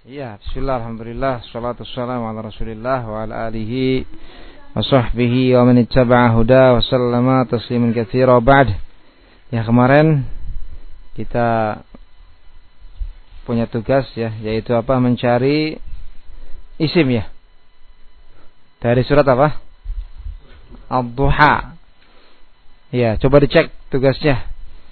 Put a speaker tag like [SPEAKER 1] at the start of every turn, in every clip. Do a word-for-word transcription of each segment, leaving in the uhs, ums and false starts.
[SPEAKER 1] Iya, bismillah, alhamdulillah, salatu wassalamu ala rasulillah wa ala alihi wa sahbihi wa man ittaba'a huda wa sallama tasliman katsira ba'd. Ya, kemarin kita punya tugas ya, yaitu apa? Mencari isim ya. Dari surat apa? Ad-Duha. Ya, coba dicek tugasnya.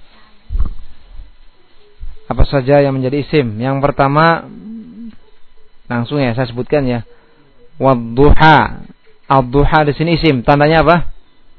[SPEAKER 1] Apa saja yang menjadi isim? Yang pertama, langsung ya saya sebutkan ya. Wad-duha. Ad-duha di sini isim. Tandanya apa?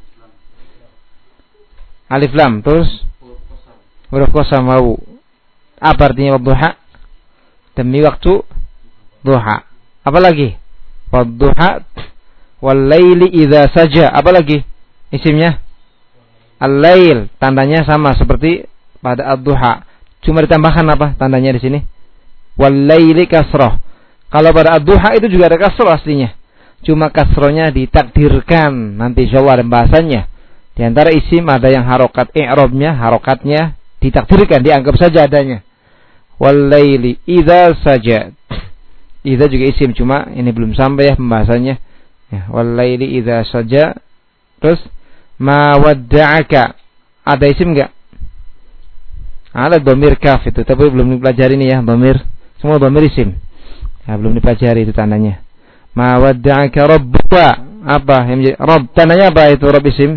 [SPEAKER 1] Alif lam. Terus huruf qasam wawu. Apa artinya wad-duha? Demi waktu duha. Apa lagi? Wad-duha wal-laili idza saja. Apa lagi? Isimnya al-lail. Tandanya sama seperti pada ad-duha. Cuma ditambahkan apa tandanya di sini? Wal-laili kasrah. Kalau pada ad-duha itu juga ada kasroh aslinya. Cuma kasrohnya ditakdirkan. Nanti insyaallah ada bahasanya. Di antara isim ada yang harokat i'rabnya, harokatnya ditakdirkan, dianggap saja adanya. Wal-laili idza saja. Idza juga isim, cuma ini belum sampai ya pembahasannya. Ya, wal-laili idza saja. Terus ma wadda'aka. Ada isim enggak? Ada dhamir kaf itu, tapi belum dipelajari nih ya, dhamir. Semua dhamir isim. Ya, belum dipelajari itu tandanya. Ma wadda'aka rabbuka. Apa yang menjadi rabb? Tandanya apa itu rabb isim?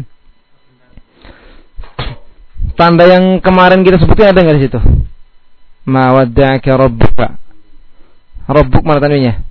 [SPEAKER 1] Tanda yang kemarin kita sebutkan ada enggak di situ? Ma wadda'aka rabbuka. Rabbuk mana tandanya?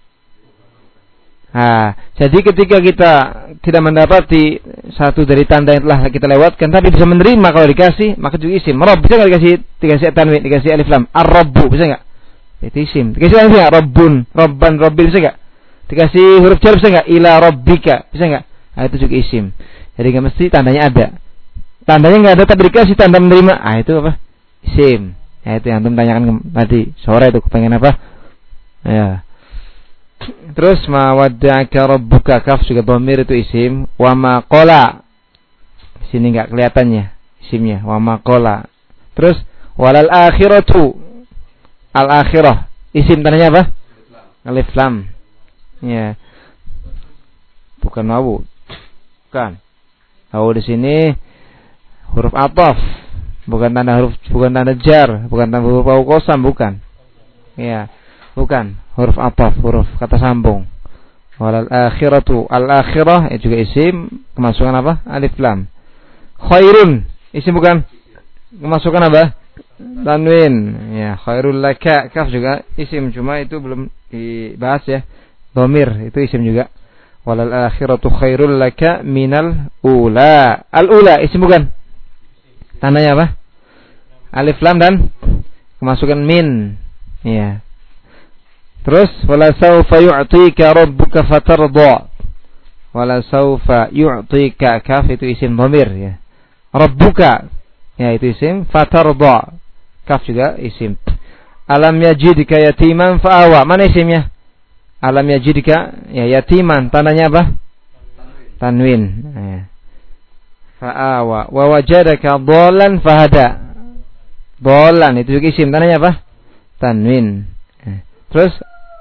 [SPEAKER 1] Nah, jadi ketika kita tidak mendapati satu dari tanda yang telah kita lewatkan, tapi bisa menerima kalau dikasih, maka juga isim. Rabb bisa enggak dikasih dikasih tanwin, dikasih alif lam? Ar-rabbu bisa enggak? Itu isim. Dikasih alif enggak? Rabbun, rabban, rabbil bisa enggak? Dikasih huruf jar bisa enggak? Ila rabbika bisa enggak? Nah, itu juga isim. Jadi enggak mesti tandanya ada. Tandanya enggak ada tapi dikasih tanda menerima. Ah, itu apa? Isim. Ya, itu yang antum tanyakan tadi sore itu kepengen apa? Ya. Terus ma wadda'aka rabbuka, kaf juga dhamir itu isim. Wa ma qala. Di sini enggak kelihatannya isimnya. Wa ma qala. Terus walal akhiratu. Al akhirah. Isim tandanya apa? Alif lam. Ya. Bukan wawu. Bukan. Wawu di sini huruf ataf. Bukan tanda huruf, bukan tanda jar, bukan tanda huruf wawu qasam, bukan. Ya. Bukan, huruf ataf, huruf kata sambung. Walal akhiratu, al akhirah itu juga isim, kemasukan apa? Alif lam. Khairun, isim bukan? Kemasukan apa? Tanwin. Ya, khairul laka, kaf juga isim, cuma itu belum dibahas ya. Dhamir itu isim juga. Walal akhiratu khairul laka minal ula. Al ula isim bukan? Tandanya apa? Alif lam dan kemasukan min. Ya. Terus wala saufa yu'tika rabbuka fatarda. Wala saufa yu'tika, kaf itu isim dhamir ya. Rabbuka ya itu isim, fatarda kaf juga isim. Alam yajidka yatiman fa'awa. Mana isimnya? Alam yajidka ya yatiman, tandanya apa? Tanwin. Ya. Fa'awa wa wajadaka dhallan fahada. Dhallan itu juga isim, tandanya apa? Tanwin. Ya. Terus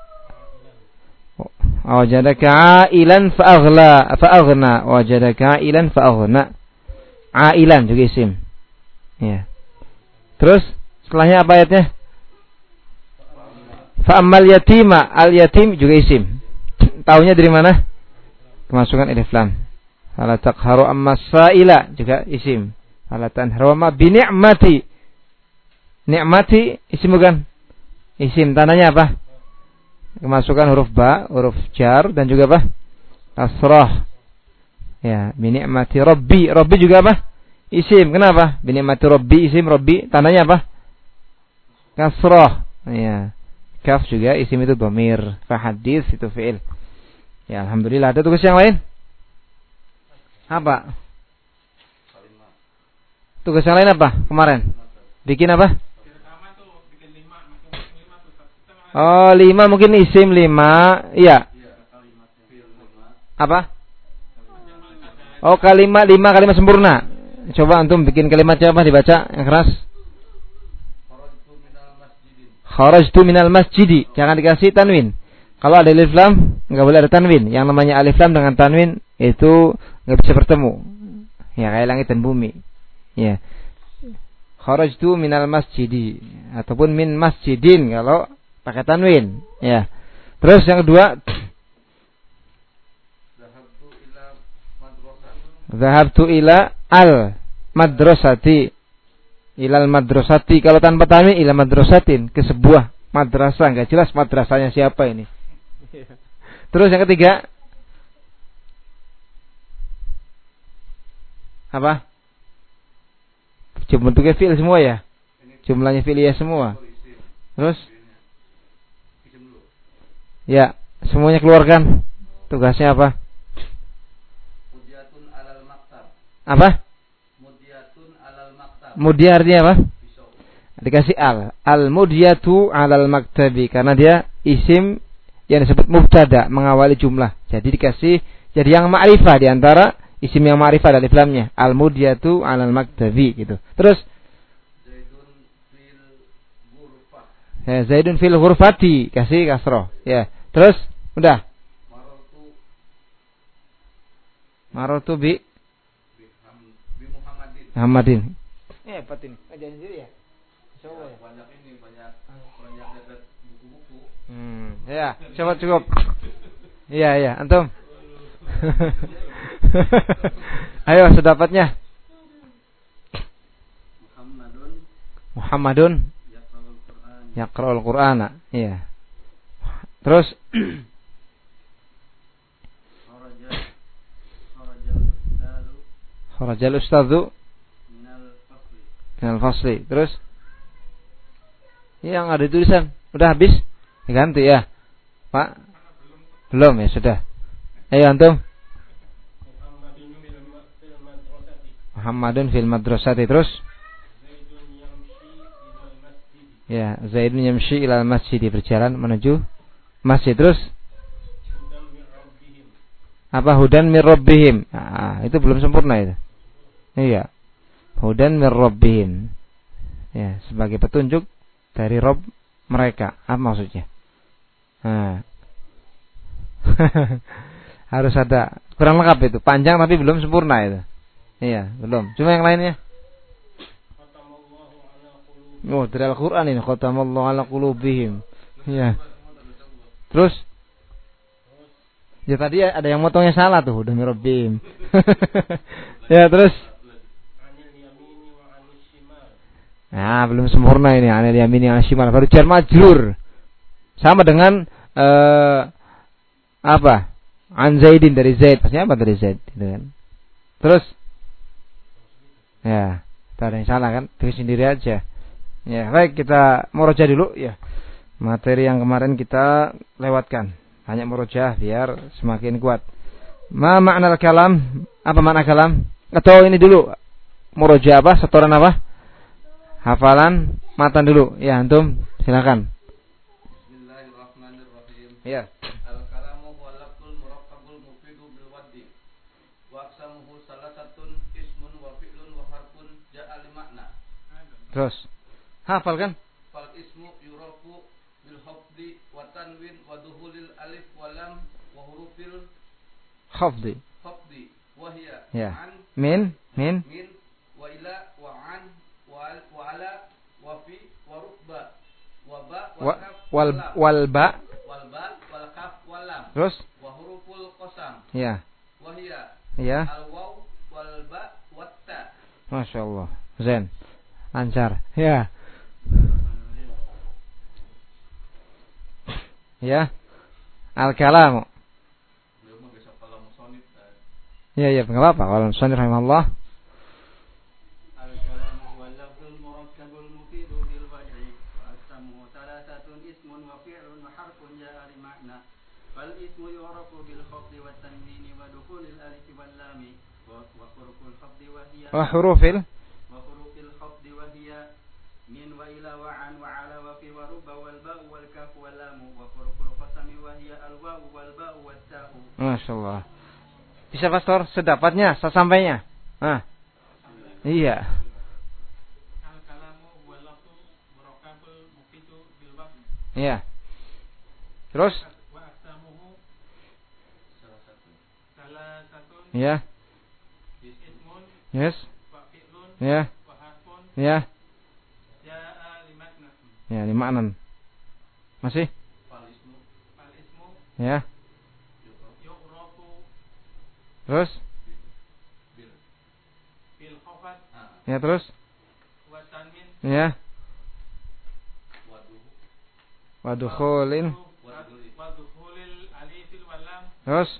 [SPEAKER 1] wajadaka ailan fa'aghla fa'aghna, wajadaka ailan fa'aghna. Ailan juga isim. Ya. Terus setelahnya apa ayatnya? Fa'ammal yatima, al yatim juga isim. Taunya dari mana? Kemasukan alif lam. Fala taqharu amma sa'ila juga isim. Fala tanharu amma bi ni'mati. Ni'mati isim bukan? Isim, tandanya apa? Kemasukan huruf ba, huruf jar dan juga apa? Kasrah. Ya, bi ni'mati rabbi. Rabbi juga apa? Isim. Kenapa? Bi ni'mati rabbi isim, rabbi tandanya apa? Kasrah. Ya. Kaf juga isim itu dhamir. Fa hadis itu fi'il. Ya, alhamdulillah. Ada tugas yang lain? Apa? Tugas yang lain apa? Kemarin bikin apa? Oh, lima mungkin isim lima. Iya. Apa? Oh, kalimat lima kalimat sempurna. Coba antum bikin kalimatnya apa dibaca yang keras? Kharajtu minal masjidi, jangan dikasih tanwin. Kalau ada alif lam enggak boleh ada tanwin. Yang namanya alif lam dengan tanwin itu enggak bisa bertemu. Ya, kayak langit dan bumi. Ya. Kharajtu minal masjidi ataupun min masjidin kalau pakai tanwin. Ya. Terus yang kedua, Zahabtu ila al madrasati. Ilal madrasati kalau tanpa tanwin ila madrasatin, ke sebuah madrasah, enggak jelas madrasahnya siapa ini. Terus yang ketiga apa? Bentuknya fi'il semua ya? Jumlahnya fi'liyah semua. Terus ya, semuanya keluarkan. Tugasnya apa? Apa? Mudiyatun alal maktab. Mudiyah artinya apa? Dikasih al. Al-mudiyatu alal maktabi. Karena dia isim yang disebut mubtada, mengawali jumlah. Jadi dikasih jadi yang ma'rifah di antara isim yang ma'rifah dari lamnya. Al-mudiyatu alal maktabi gitu. Terus Zaidun fil ghurfah. Ya, Zaidun fil ghurfati, kasih kasroh. Ya. Terus udah. Marotu Marotu bi Muhammadin. Eh, hebat ini. Ajaran sendiri ya? Coba ya. Banyak ini, banyak banyak dapat buku-buku. Hmm, ya, coba cukup. Iya, iya, antum. Ayo, sedapatnya. Muhammadun Muhammadun yaqra'ul Qur'an. Yaqra'ul Qur'ana. Iya. Terus Kharajal Kharajal Ustadzu Kharajal Ustadzu Minal fasli. Terus yang ada tulisan udah habis diganti ya Pak? Belum ya, sudah. Ayo antum. Muhammadun fil madrasati. Terus ya, Zaidun yamshi ilal masjid, berjalan menuju masjid. Terus apa? Hudan mir rabbihim. Nah, itu belum sempurna itu. Iya. Hudan mir rabbihim. Ya, sebagai petunjuk dari Rabb mereka. Apa maksudnya? Nah. Harus ada. Kurang lengkap itu. Panjang tapi belum sempurna itu. Iya, belum. Cuma yang lainnya. Oh, dari Al-Quran ini. Khatamallahu ala qulubihim. Iya. Terus? Ya tadi ada yang motongnya salah tuh. Hudan mir rabbihim. Ya, terus? Nah, belum sempurna ini. Anil yamini anil shimal. Baru jar majrur. Sama dengan uh, apa? An Zaidin, dari Zaid. Pasti apa dari Zaid? Gitu kan. Terus? Ya, tak ada yang salah kan? Tulis sendiri aja. Ya, baik, kita murojaah dulu ya. Materi yang kemarin kita lewatkan. Banyak murojaah biar semakin kuat. Ma makna kalam? Apa makna kalam? Atau ini dulu. Murojaah apa? Setoran apa? Hafalan matan dulu. Ya, antum silakan. Bismillahirrahmanirrahim. Ya. Al-kalamu huwa lafzul murakkabul mufidu bil waddi. Wa aqsamuhu salasatun ismun wa fi'lun wa harfun ja'a li makna. Terus. Hafal kan? Fal ismu yurafu bil hafdi wa tanwin wa duhulil alif wa lam wa hurufil khafdi. Khafdi wa hiya ya. An min min min wa ila wa an wa ala wa fi wa rubba wa ba wa kaf wal wal ba wal ba wal kaf wal lam. Terus wa huruful qasam. Ya. Wa hiya ya. Al waw wal ba wat ta. Masyaallah. Zen. Lancar. Ya. Ya. Al-kalam. Ya, ya, enggak apa-apa. Kalau musannif rahimahullah. Al-kalam huwa lafzul murakkabul mufidu bil wad'i wa aqsamuhu thalathatun ismun wa fi'lun wa harfun ja'a li ma'na. Fal ismu yu'rafu bil khafdi wat tanwini wa dukhulil alif wal lam wa huruful khafdi wa hiya wa hurufil wa hurufil khafdi wa hiya min wa ila wa an wa ala wa fi wa ruba wal ba wal kaf wal lam wa huruful qasami wa hiya al waw wal ba wat ta. Masyaallah. Bisa pastor sedapatnya, sesampainya. Nah. Iya. Al-kalamu wal lafzu murakkabul mufidu bil Iya. Terus? Iya. Yes. Iya. Iya. Ya, lima anan. Masih? Ya. Terus? Ya, terus? Ya. Wadukhulin. Terus?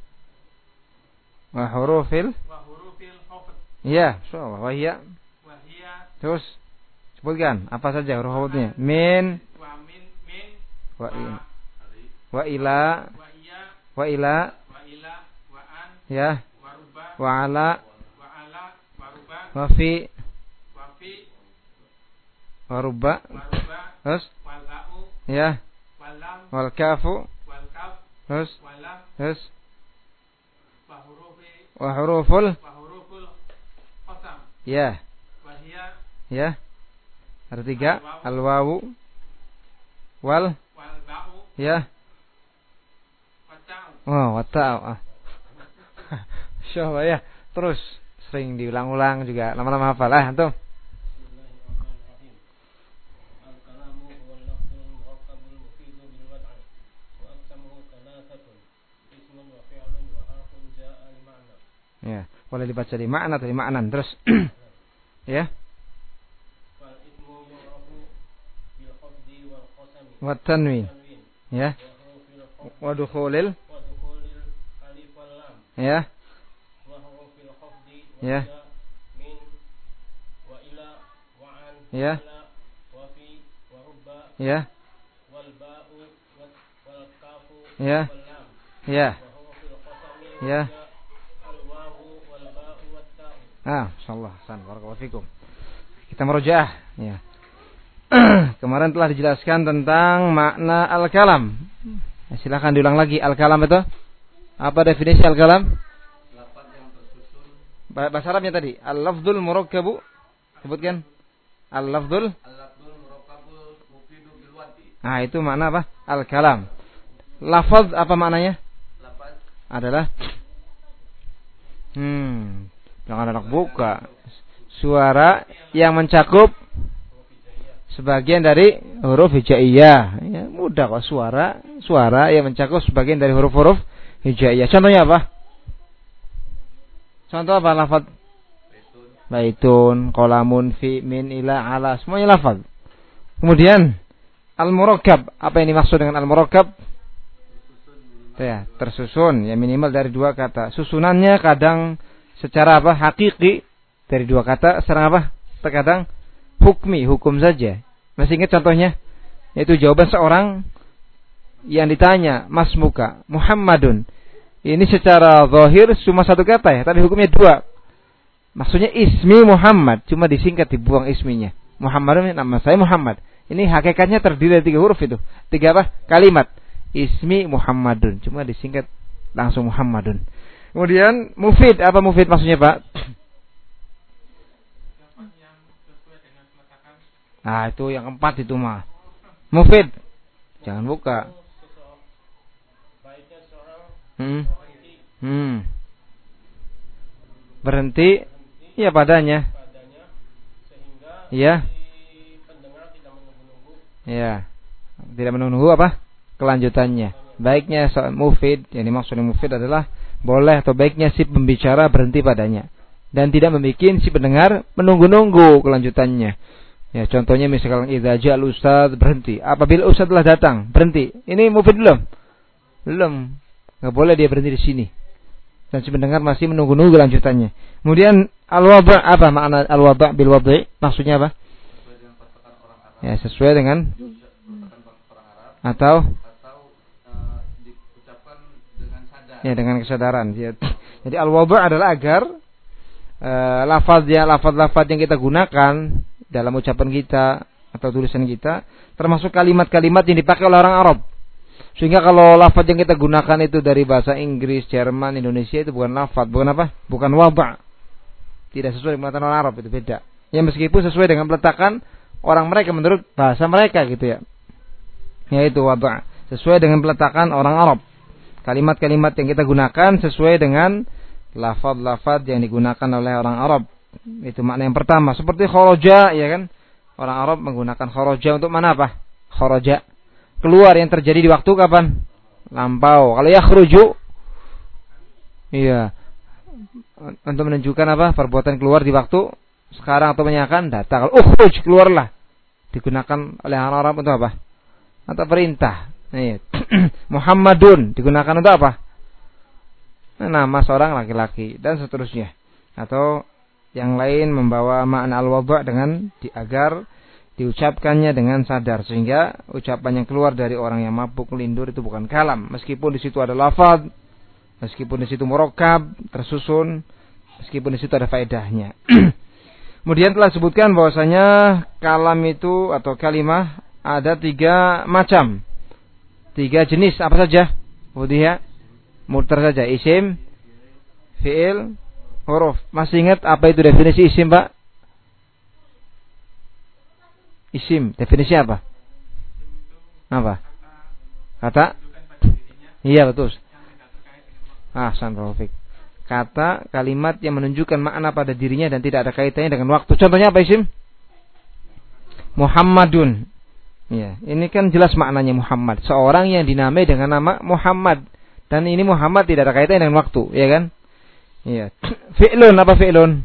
[SPEAKER 1] Wa hurufil. Iya, insyaallah. Wahia. Terus? Sebutkan apa saja huruf-hurufnya. Min. Wa i. Wa ila. Wa ila. Ya. Wa ala. Wa fi. Wa ruba. Terus? Ya. Wal kafu. Terus? Terus? Wa huruful. Ya. Ya. Ada tiga. Al wawu. Wal. Ya. Oh, wata'u. Ah. Syah ya. Terus sering diulang-ulang juga lama-lama hafal. Ah, antum. Ya, boleh dibaca di makna atau di maknan terus. Ya. Wa tanwin. Ya. Wa dukhulil. Ya. Ya. Ya. Ya. Ya. Ya. Ya. Ah, insyaallah. San, barakallahu fikum. Kita merujaah, ya. Kemarin telah dijelaskan tentang makna al-kalam. Silakan diulang lagi al-kalam itu. Apa definisi al-kalam? Lafaz yang tersusun. Bahasa Arabnya tadi, al-lafdzul murakkabu. Sebutkan. Al-lafdzul al-lafdzul murakkabu mufidu bil wad'i. Ah, itu makna apa? Al-kalam. Lafaz apa maknanya? Lafaz adalah Hmm, jangan anak buka. Suara yang mencakup sebagian dari huruf hijaiyah. Ya, mudah kok suara, suara yang mencakup sebagian dari huruf-huruf hijaiyah. Contohnya apa? Contoh apa lafaz? Baitun, qalamun, fi, min, ila, ala, semuanya lafaz. Kemudian al-murakkab, apa yang dimaksud dengan al-murakkab? Ya, tersusun, ya minimal dari dua kata. Susunannya kadang secara apa? Hakiki dari dua kata, sekarang apa? Terkadang hukmi, hukum saja. Masih ingat contohnya? Yaitu jawaban seorang yang ditanya, Mas muka, Muhammadun. Ini secara zahir cuma satu kata ya, tapi hukumnya dua. Maksudnya ismi Muhammad, cuma disingkat dibuang isminya. Muhammadun, nama saya Muhammad. Ini hakikatnya terdiri dari tiga huruf itu. Tiga apa? Kalimat. Ismi Muhammadun, cuma disingkat langsung Muhammadun. Kemudian mufid, apa mufid maksudnya Pak? Nah itu yang keempat itu mah mufid. Jangan buka. Hmm. Hmm. Berhenti. Ya padanya. Ya. Ya. Tidak menunggu apa? Kelanjutannya. Baiknya soal mufid, yang dimaksud mufid adalah boleh atau baiknya si pembicara berhenti padanya dan tidak membuat si pendengar menunggu-nunggu kelanjutannya. Ya, contohnya misalkan idza ja'al ustadz, berhenti. Apabila ustadz telah datang, berhenti. Ini mufid belum? Belum. Enggak boleh dia berhenti di sini. Dan si pendengar masih menunggu-nunggu kelanjutannya. Kemudian al-wada', apa makna al-wada' bil wad'i? Maksudnya apa? Ya, sesuai dengan atau ya dengan kesadaran. Jadi al-wada' adalah agar uh, lafaznya, lafaz-lafaz yang kita gunakan dalam ucapan kita atau tulisan kita termasuk kalimat-kalimat yang dipakai oleh orang Arab. Sehingga kalau lafaz yang kita gunakan itu dari bahasa Inggris, Jerman, Indonesia itu bukan lafaz, bukan apa? Bukan wada'. Tidak sesuai dengan orang Arab, itu beda. Ya meskipun sesuai dengan peletakan orang mereka menurut bahasa mereka gitu ya. yaitu wada', sesuai dengan peletakan orang Arab. Kalimat-kalimat yang kita gunakan sesuai dengan lafaz-lafaz yang digunakan oleh orang Arab. Itu makna yang pertama. Seperti kharaja, ya kan? Orang Arab menggunakan kharaja untuk mana apa? Kharaja, keluar, yang terjadi di waktu kapan? Lampau. Kalau yakhruju, iya, untuk menunjukkan apa? Perbuatan keluar di waktu sekarang atau menyanyikan datang. Kalau ukhruj, keluarlah, digunakan oleh orang Arab untuk apa? Untuk perintah. Iya. Muhammadun digunakan untuk apa? Nama seorang laki-laki dan seterusnya. Atau yang lain membawa makna al-wada' dengan di, agar diucapkannya dengan sadar, sehingga ucapan yang keluar dari orang yang mabuk melindur itu bukan kalam, meskipun di situ ada lafaz, meskipun di situ murakkab tersusun, meskipun di situ ada faedahnya. Kemudian telah sebutkan bahwasanya kalam itu atau kalimah ada tiga macam, tiga jenis. Apa saja? Udhiya, muter saja, isim, fi'il, huruf. Masih ingat apa itu definisi isim, Pak? Isim, definisi apa? Apa? Kata? Iya, betul. Ah, sanrofik. Kata, kalimat yang menunjukkan makna pada dirinya dan tidak ada kaitannya dengan waktu. Contohnya apa isim? Muhammadun. Ya, ini kan jelas maknanya Muhammad. Seorang yang dinamai dengan nama Muhammad. Dan ini Muhammad tidak ada kaitannya dengan waktu, ya kan? Iya. Fi'lun, apa fi'lun?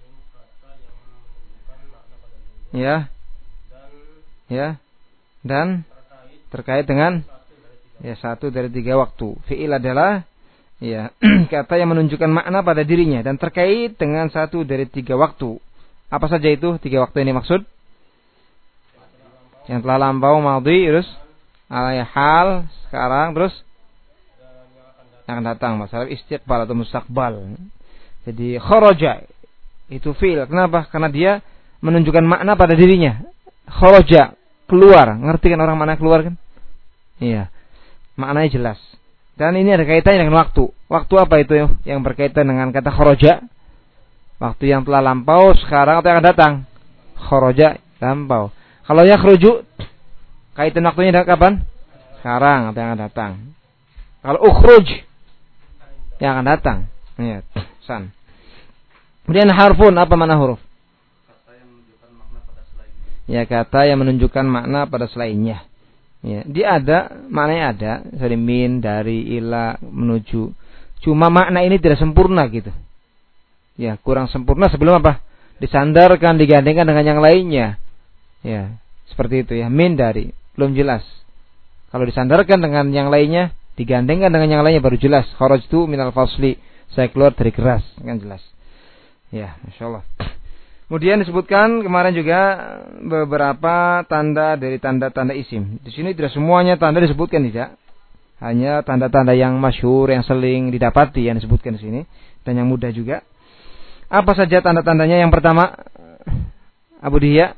[SPEAKER 1] Ya. Ya. Dan terkait dengan ya satu dari tiga waktu. Fi'il adalah ya kata yang menunjukkan makna pada dirinya dan terkait dengan satu dari tiga waktu. Apa saja itu tiga waktu ini maksud? Yang telah lampau, madhi, terus alai hal, sekarang, terus yang akan datang, masalah istiqbal atau mustaqbal. Jadi kharaja itu fi'il. Kenapa? Karena dia menunjukkan makna pada dirinya. Kharaja, keluar. Ngerti kan orang mana keluar kan? Iya. Maknanya jelas. Dan ini ada kaitannya dengan waktu. Waktu apa itu yang berkaitan dengan kata kharaja? Waktu yang telah lampau, sekarang atau yang akan datang? Kharaja, lampau. Kalau yakhruju, kaitan waktunya dengan kapan? Sekarang atau yang akan datang. Kalau ukhruj, yang akan datang. Iya, san. Kemudian harfun, apa makna huruf?
[SPEAKER 2] Kata yang menunjukkan makna pada selainnya.
[SPEAKER 1] Ya, kata yang menunjukkan makna pada selainnya. Ya, dia ada, maknanya ada, dari min, dari ila, menuju. Cuma makna ini tidak sempurna gitu. Ya, kurang sempurna sebelum apa? Disandarkan, digandengkan dengan yang lainnya. Ya, seperti itu ya, min dari, belum jelas. Kalau disandarkan dengan yang lainnya, digandengkan dengan yang lainnya baru jelas. Kharajtu minal fasli, saya keluar dari keras, kan jelas. Ya, masyaallah. Kemudian disebutkan kemarin juga beberapa tanda dari tanda-tanda isim. Di sini tidak semuanya tanda disebutkan, tidak. Hanya tanda-tanda yang masyhur, yang sering didapati yang disebutkan di sini dan yang mudah juga. Apa saja tanda-tandanya? Yang pertama, Abu Diya.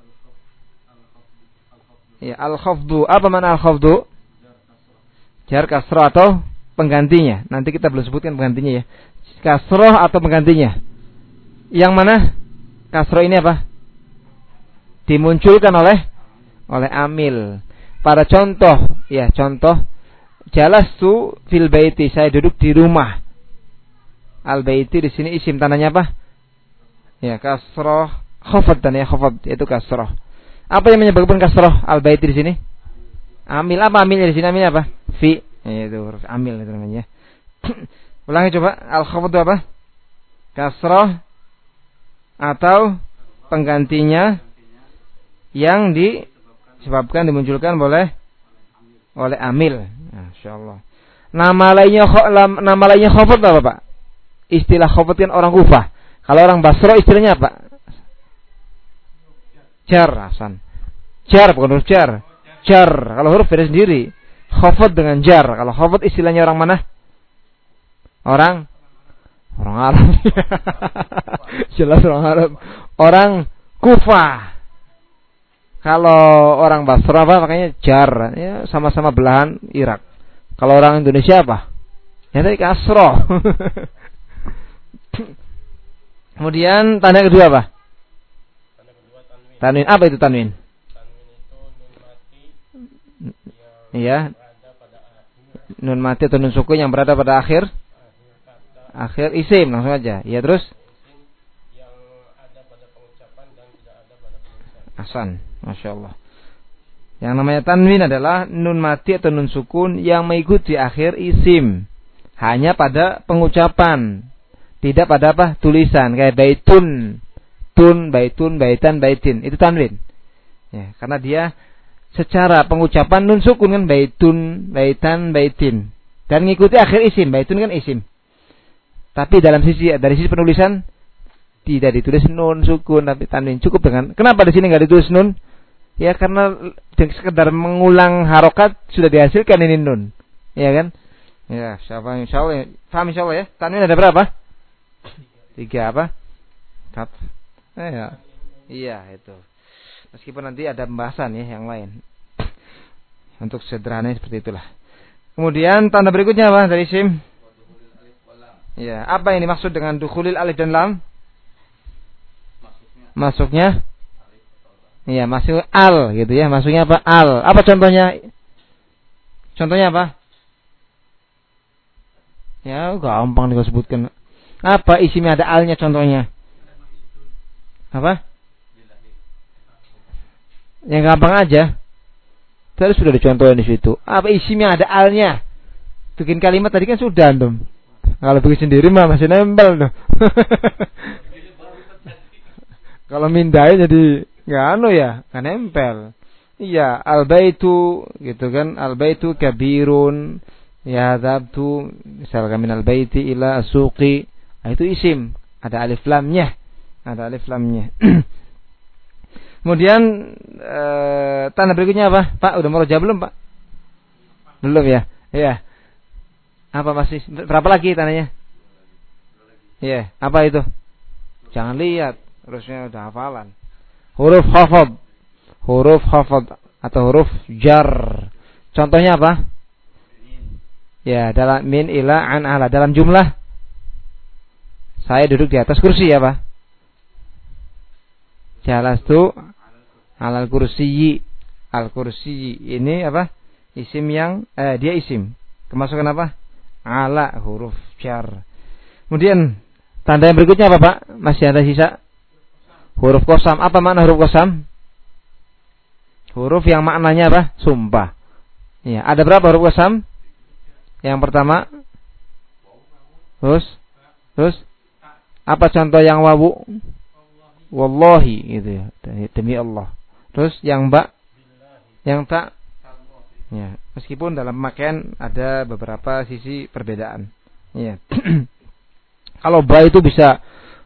[SPEAKER 1] Ya, al-khafdu. Apa makna al-khafdu? Jar kasrah atau penggantinya. Nanti kita belum sebutkan penggantinya ya. Kasrah atau penggantinya. Yang mana? Kasrah ini apa? Dimunculkan oleh oleh amil. Pada contoh, ya contoh, jalastu fil baiti, saya duduk di rumah. Al baiti di sini isim, tandanya apa? Ya kasrah, khafad dan ya khafad, itu kasrah. Apa yang menyebabkan kasrah al baiti di sini? Amil. Apa amilnya di sini? Amilnya apa? Fi. Ya, itu huruf amil itu namanya. Ulangi coba. Al khafad itu apa? Kasrah atau penggantinya yang disebabkan dimunculkan oleh oleh amil. Masyaallah. Nama lainnya nama lainnya khafad apa, Pak? Istilah khafad kan orang Kufah. Kalau orang Basra istilahnya apa? Jar, Hasan. Jar bukan huruf jar. Jar. Kalau huruf beda sendiri. Khafad dengan jar. Kalau khafad istilahnya orang mana? Orang Orang Arab. Jelas orang Arab. Orang Kufah. Kalau orang Basra apa makanya jar, ya sama-sama belahan Irak. Kalau orang Indonesia apa? Ya tadi kasroh. Kemudian tanda kedua apa?
[SPEAKER 2] Tanda kedua tanwin.
[SPEAKER 1] Tanwin. Apa itu tanwin?
[SPEAKER 2] Tanwin itu nun mati
[SPEAKER 1] Iya. Nun mati atau nun sukun yang berada pada akhir akhir isim langsung aja. Ya terus
[SPEAKER 3] yang ada pada pengucapan dan tidak ada pada penulisan.
[SPEAKER 1] Hasan, Masya Allah. Yang namanya tanwin adalah nun mati atau nun sukun yang mengikuti akhir isim hanya pada pengucapan, tidak pada apa? Tulisan kayak baitun, tun, baitun, baitan, baitin. Itu tanwin. Ya, karena dia secara pengucapan nun sukun kan baitun, baitan, baitin. Dan mengikuti akhir isim, baitun kan isim. Tapi dalam sisi dari sisi penulisan tidak ditulis nun sukun tapi tanwin. Cukup dengan kenapa di sini enggak ditulis nun? Ya karena sekedar mengulang harokat sudah dihasilkan ini nun. Ya kan? Ya, siapa insyaallah paham insyaallah ya. Tanwin ada berapa? Tiga apa? Kat. Eh, ya. Iya, itu. Meskipun nanti ada pembahasan ya yang lain. Untuk sederhananya seperti itulah. Kemudian tanda berikutnya apa dari isim? Ya, apa ini maksud dengan dukhulil alif dan lam? Masuknya? Iya, masuk al gitu ya. Masuknya apa? Al. Apa contohnya? Contohnya apa? Ya, gampang disebutkan. Apa isimnya ada alnya contohnya? Apa? Yang gampang aja. Tadi sudah dicontohin di situ. Apa isimnya ada alnya? Bikin kalimat tadi kan sudah antum. Kalau bikin sendiri mah masih nempel tuh. Kalau mindai jadi nggak anu ya, nggak nempel. Iya, al baitu gitu kan, al baitu kabirun. Ya dzabtu misalkan min al baiti ila suqi. Nah, itu isim, ada alif lamnya. Ada alif lamnya. Kemudian e, tanda berikutnya apa? Pak, udah mau jawab belum, Pak? Belum ya? Iya. Apa masih berapa lagi tandanya? Iya, apa itu? Jangan lihat, harusnya udah hafalan. Huruf khafad. Huruf khafad atau huruf jar. Contohnya apa? Ya, dalam min ila an ala dalam jumlah saya duduk di atas kursi ya, Pak. Jalastu alal kursiyi. Al kursiyi ini apa? Isim yang eh, dia isim. Kemasukan apa? Ala huruf jar. Kemudian tanda yang berikutnya apa, Pak? Masih ada sisa huruf qasam. Apa makna huruf qasam? Huruf yang maknanya apa? Sumpah. Ya, ada berapa huruf qasam? Yang pertama terus terus apa contoh yang wawu? Wallahi gitu ya, demi Allah. Terus yang ba, yang tak, ya meskipun dalam pemakaian ada beberapa sisi perbedaan. Ya. Kalau ba itu bisa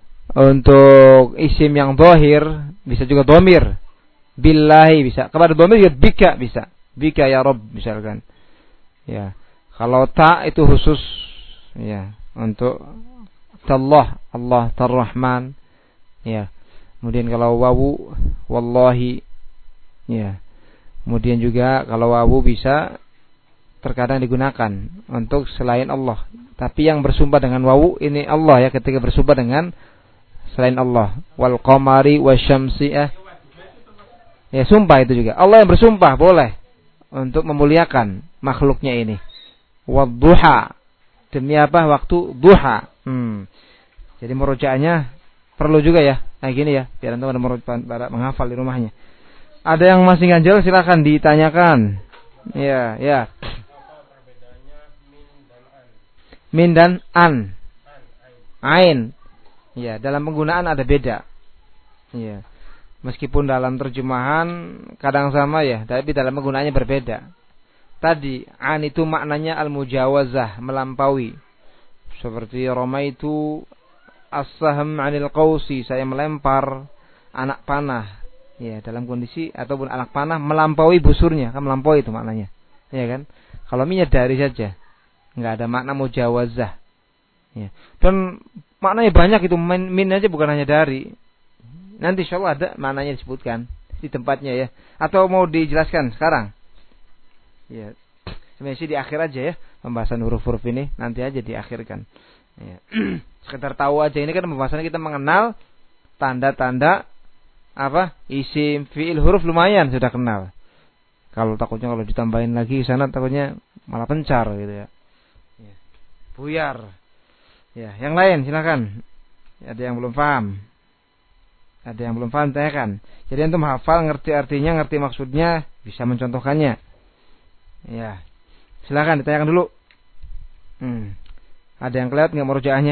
[SPEAKER 1] untuk isim yang zahir, bisa juga dhamir. Billahi bisa. Kepada dhamir ya bika bisa. Bika ya Rabb misalkan. Ya. Kalau tak itu khusus ya untuk Allah, Allah Ar-Rahman. Ya. Kemudian kalau wawu wallahi ya. Kemudian juga kalau wawu bisa terkadang digunakan untuk selain Allah. Tapi yang bersumpah dengan wawu ini Allah ya, ketika bersumpah dengan selain Allah. Wal qamari wasyamsi eh. Ya sumpah itu juga. Allah yang bersumpah boleh untuk memuliakan makhluknya ini. Wadduha. Demi apa? Waktu duha. Hmm. Jadi merujaannya perlu juga ya. Nah gini ya, biar antum ada merujuk pada menghafal di rumahnya. Ada yang masih ganjel silakan ditanyakan. Ya, ya.
[SPEAKER 3] Apa perbedaannya min dan an?
[SPEAKER 1] Min dan an.
[SPEAKER 3] An,
[SPEAKER 1] Ain. Ya, dalam penggunaan ada beda. Ya. Meskipun dalam terjemahan kadang sama ya, tapi dalam penggunaannya berbeda. Tadi an itu maknanya al-mujawazah, melampaui. Seperti ramaitu as-sahm 'anil qausi, saya melempar anak panah. Ya, dalam kondisi ataupun anak panah melampaui busurnya, kan melampaui itu maknanya. Ya kan? Kalau minnya dari saja. Enggak ada makna mujawazah. Ya. Dan maknanya banyak itu, min, min aja bukan hanya dari. Nanti insyaallah ada maknanya disebutkan di tempatnya ya. Atau mau dijelaskan sekarang? Ya. Sebenarnya di akhir aja ya pembahasan huruf-huruf ini, nanti aja diakhirkan. Ya. Sekedar tahu aja, ini kan pembahasan kita mengenal tanda-tanda apa? Isim, fiil, huruf lumayan sudah kenal. Kalau takutnya kalau ditambahin lagi sana takutnya malah pencar gitu ya. Ya. Buyar. Ya, yang lain silakan. Ada yang belum paham? Ada yang belum paham tanyakan. Jadi antum hafal, ngerti artinya, ngerti maksudnya, bisa mencontohkannya. Ya. Silakan ditanyakan dulu. Hmm. Ada yang kelihatan enggak murojaahnya?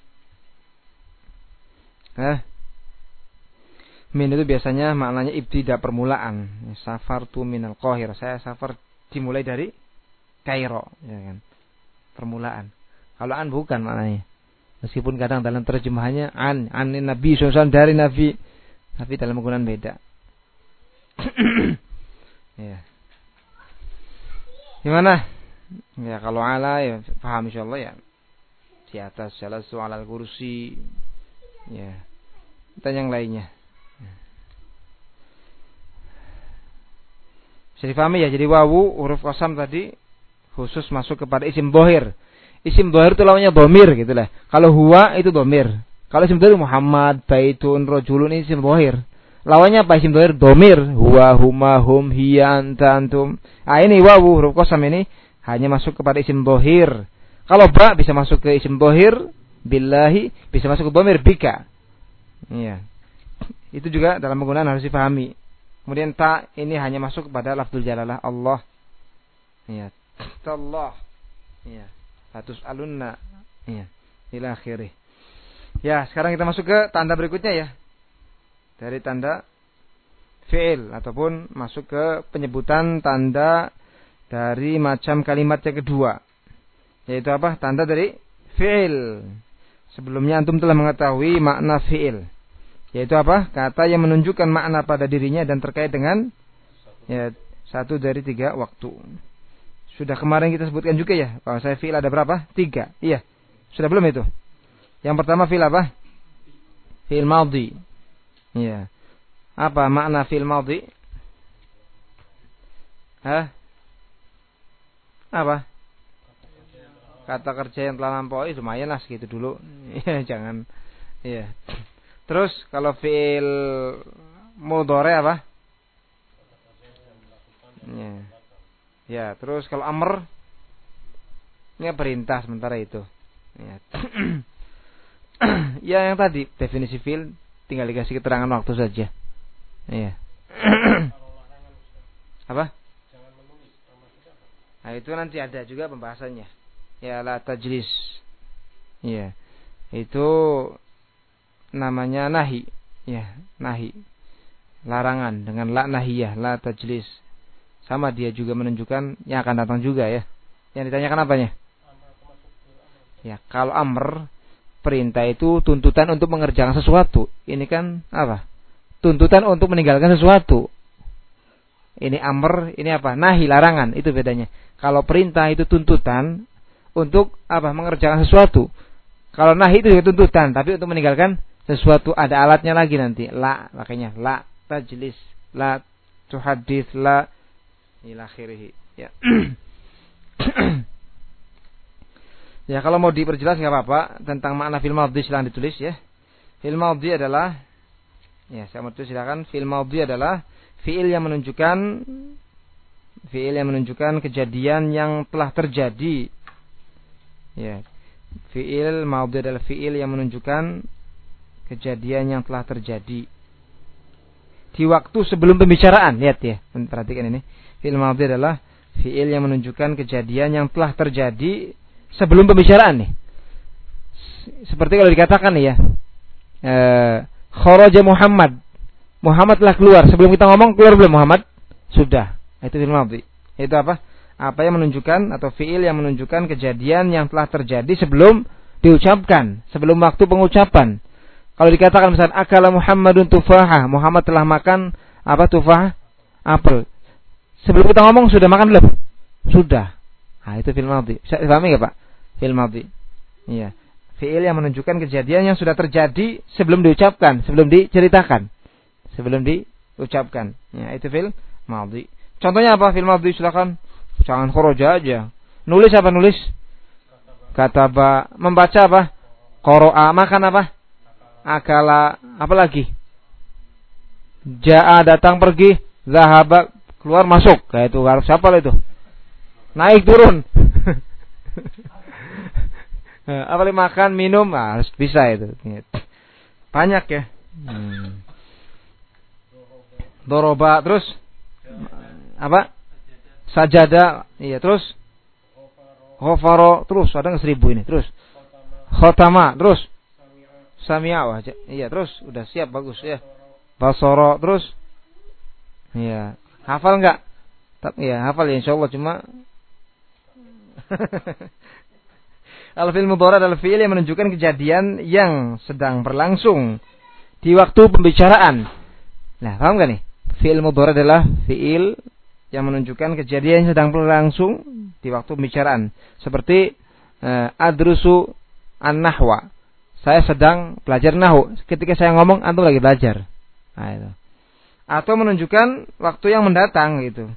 [SPEAKER 1] Hah? Min itu biasanya maknanya ibtida, permulaan. Safartu minal Qahirah. Saya safar dimulai dari Kairo, ya kan? Permulaan. Kalau an bukan maknanya. Meskipun kadang dalam terjemahannya an, anin Nabi shallallahu alaihi wasallam, dari Nabi, tapi dalam penggunaan beda. Ya. Gimana? Ya kalau ala ya paham insyaallah ya. Di atas jalasu alal kursi. Ya. Dan yang lainnya. Bisa difahami ya, jadi wawu huruf qasam tadi khusus masuk kepada isim dhohir. Isim dhohir itu lawannya dhamir gitu lah. Kalau huwa itu dhamir. Kalau isim dhohir Muhammad, baitun, rajulun ini isim dhohir. Lawannya apa isim dhohir? Dhamir. Huwa, huma, hum, hiya, anta, antum. Ah ini wawu huruf qasam ini hanya masuk kepada isim dhohir. Kalau ba bisa masuk ke isim dhohir, billahi bisa masuk ke dhamir bika. Iya. Itu juga dalam penggunaan harus dipahami. Kemudian ta ini hanya masuk kepada lafzul jalalah Allah. Iya. Allah. Iya. Atus alunna. Iya. Ila akhirih. Ya, sekarang kita masuk ke tanda berikutnya ya. Dari tanda fi'il ataupun masuk ke penyebutan tanda dari macam kalimat yang kedua. Yaitu apa? Tanda dari fi'il. Sebelumnya antum telah mengetahui makna fi'il. Yaitu apa? Kata yang menunjukkan makna pada dirinya dan terkait dengan ya, satu dari tiga waktu. Sudah kemarin kita sebutkan juga ya. Kalau saya fi'il ada berapa? Tiga. Iya. Sudah belum itu? Yang pertama fi'il apa? Fi'il madhi. Iya. Apa makna fi'il madhi? Hah? Apa? Kata kerja yang telah lampaui, lumayan lah segitu dulu. Iya, jangan. Iya. Terus kalau fi'il mudhari apa? Ya. Ya, terus kalau amr ini perintah sementara itu. Ya. Ya yang tadi definisi fi'il tinggal dikasih keterangan waktu saja. Iya. Apa? Nah, itu nanti ada juga pembahasannya. Ya, la tajlis. Ya. Itu namanya nahi, ya, nahi, larangan dengan la nahiyah, la tajlis. Sama dia juga menunjukkan yang akan datang juga ya. Yang ditanyakan apanya? Ya, kalau amr perintah itu tuntutan untuk mengerjakan sesuatu. Ini kan apa? Tuntutan untuk meninggalkan sesuatu. Ini amr, ini apa? Nahi, larangan, itu bedanya. Kalau perintah itu tuntutan untuk apa? Mengerjakan sesuatu. Kalau nahi itu juga tuntutan, tapi untuk meninggalkan sesuatu, ada alatnya lagi nanti. La, makanya la tajlis, la tuhadits, la ila akhirih. Ya. Ya, kalau mau diperjelas enggak apa-apa tentang makna fil madhi silakan ditulis ya. Fil madhi adalah ya, saya mau tulis silakan. Fil madhi adalah fiil yang menunjukkan fiil yang menunjukkan kejadian yang telah terjadi. Ya. Fiil madhi adalah fiil yang menunjukkan kejadian yang telah terjadi di waktu sebelum pembicaraan. Lihat ya, perhatikan ini. Fi'il madhi adalah fi'il yang menunjukkan kejadian yang telah terjadi sebelum pembicaraan nih. Seperti kalau dikatakan nih ya, e, kharaja Muhammad. Muhammad telah keluar. Sebelum kita ngomong, keluar belum Muhammad? Sudah. Itu fi'il madhi. Itu apa? Apa yang menunjukkan atau fi'il yang menunjukkan kejadian yang telah terjadi sebelum diucapkan, sebelum waktu pengucapan. Kalau dikatakan misalnya akala Muhammadun tufahah, Muhammad telah makan apa tufah? Apel. Sebelum kita ngomong sudah makan belum? Sudah. Nah, itu fi'il madhi. Bisa dipahami enggak, Pak? Fi'il madhi. Iya. Fi'il yang menunjukkan kejadian yang sudah terjadi sebelum diucapkan, sebelum diceritakan. Sebelum diucapkan. Ya, itu fi'il madhi. Contohnya apa fi'il madhi? Silakan. Jangan kharaja aja. Nulis apa nulis? Kataba. Membaca apa? Qara'a. Makan apa? Akala. Apa lagi? Ja'a, datang, pergi. Zahaba, keluar masuk. Kayak itu harus siapa lah itu? Naik turun. Apalagi makan minum nah, harus bisa itu. Banyak ya. Hmm. Doroba terus apa? Sajada, iya terus Khofaro, terus ada nggak seribu ini, terus Khotama, terus Samia, wajah, iya terus udah siap bagus ya. Basoro, terus, iya hafal nggak? Tapi ya hafal ya insyaallah cuma al-fi'il mudhari' adalah fi'il yang menunjukkan kejadian yang sedang berlangsung di waktu pembicaraan. Nah, paham gak nih? Fi'il mudhari' adalah fi'il yang menunjukkan kejadian yang sedang berlangsung di waktu pembicaraan. Seperti uh, adrusu an-nahwa. Saya sedang belajar nahwu. Ketika saya ngomong, antum lagi belajar. Nah, itu. Atau menunjukkan waktu yang mendatang gitu.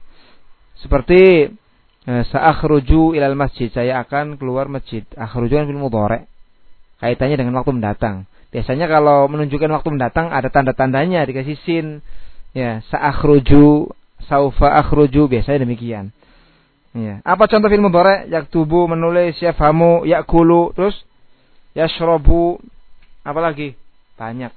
[SPEAKER 1] Seperti uh, sa'akhruju ilal masjid. Saya akan keluar masjid. Akhruju kan fi'il mudhari'. Kaitannya dengan waktu mendatang. Biasanya kalau menunjukkan waktu mendatang ada tanda-tandanya dikasih sin. Ya, sa'akhruju, saufa akhruju, biasanya demikian. Ya. Apa contoh fi'il mudhari'? Yaktubu, menulis, yafhamu, yakulu, terus yashrabu, apa lagi? Banyak.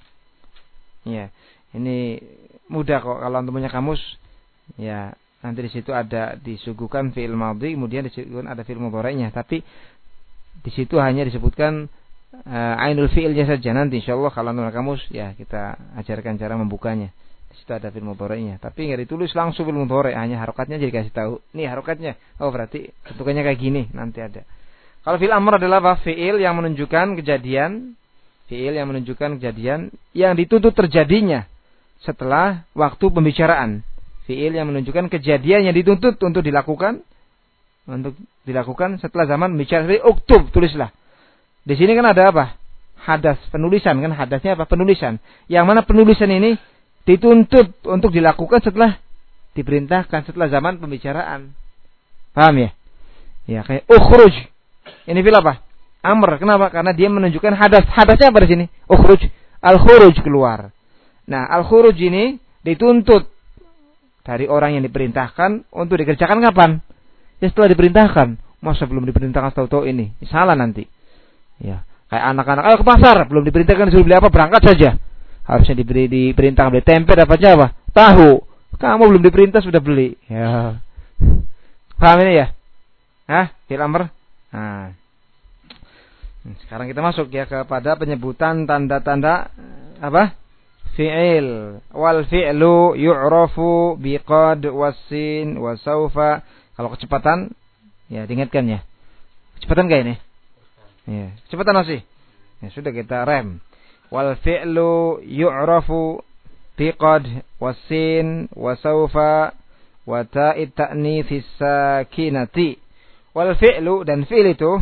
[SPEAKER 1] Ya. Ini mudah kok kalau antum punya kamus. Ya, nanti di situ ada disuguhkan fi'il madhi, kemudian disebutkan ada fi'il mudhari'nya, tapi di situ hanya disebutkan uh, ainul fi'ilnya saja. Nanti insyaallah kalau antum punya kamus ya kita ajarkan cara membukanya. Di situ ada fi'il mudhari'nya, tapi enggak ditulis langsung fi'il mudhari', hanya harokatnya jadi kasih tahu. Nih harokatnya. Oh, berarti bentukannya kayak gini, nanti ada. Kalau fi'il amr adalah apa? Fi'il yang menunjukkan kejadian, fi'il yang menunjukkan kejadian yang dituntut terjadinya setelah waktu pembicaraan. Fi'il yang menunjukkan kejadian yang dituntut untuk dilakukan untuk dilakukan setelah zaman bicara. Seperti uktub, tulislah. Di sini kan ada apa? Hadas, penulisan kan, hadasnya apa? Penulisan. Yang mana penulisan ini dituntut untuk dilakukan setelah diperintahkan, setelah zaman pembicaraan. Paham ya? Ya, kayak ukhruj. Ini fi'il apa? Amr. Kenapa? Karena dia menunjukkan hadas. Hadasnya apa di sini? Ukhruj. Al-khuruj, keluar. Nah, al-khuruj ini dituntut dari orang yang diperintahkan untuk dikerjakan kapan? Ya setelah diperintahkan. Masa belum diperintahkan tahu-tahu ini? Salah nanti. Ya, kayak anak-anak, ayo ke pasar, belum diperintahkan disuruh beli apa, berangkat saja. Harusnya diberi diperintah beli tempe, dapatnya apa? Tahu. Kamu belum diperintah sudah beli. Ya. Paham ini ya? Hah? Fi'il amr? Nah. Sekarang kita masuk ya kepada penyebutan tanda-tanda apa? Fi'il. Wal fi'lu yu'rafu biqad wasin wasaufa. Kalau kecepatan ya diingatkan ya. Kecepatan gak ini? Ya, kecepatan masih. Ya sudah kita rem. Wal fi'lu yu'rafu biqad wasin wasaufa wa ta'id ta'nitsis sakinati. Wal fi'lu, dan fi'il itu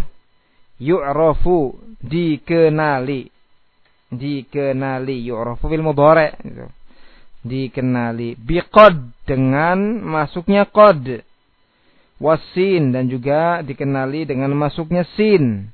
[SPEAKER 1] yu'rafu, dikenali. Dikenali, yu'rafu fil mudhari' gitu. Dikenali biqad, dengan masuknya qad. Wasin, dan juga dikenali dengan masuknya sin.